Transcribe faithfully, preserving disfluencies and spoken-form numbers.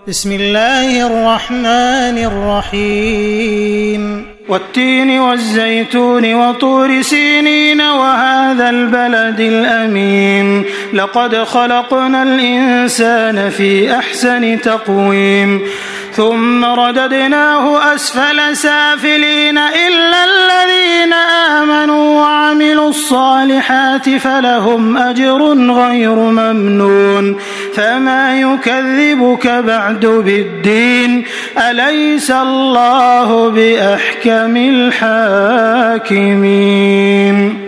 بسم الله الرحمن الرحيم والتين والزيتون وطور سينين وهذا البلد الأمين لقد خلقنا الإنسان في أحسن تقويم ثم رددناه أسفل سافلين إلا الذين آمنوا وعملوا الصالحات فلهم أجر غير ممنون فما يكذبك بعد بالدين أليس الله بأحكم الحاكمين.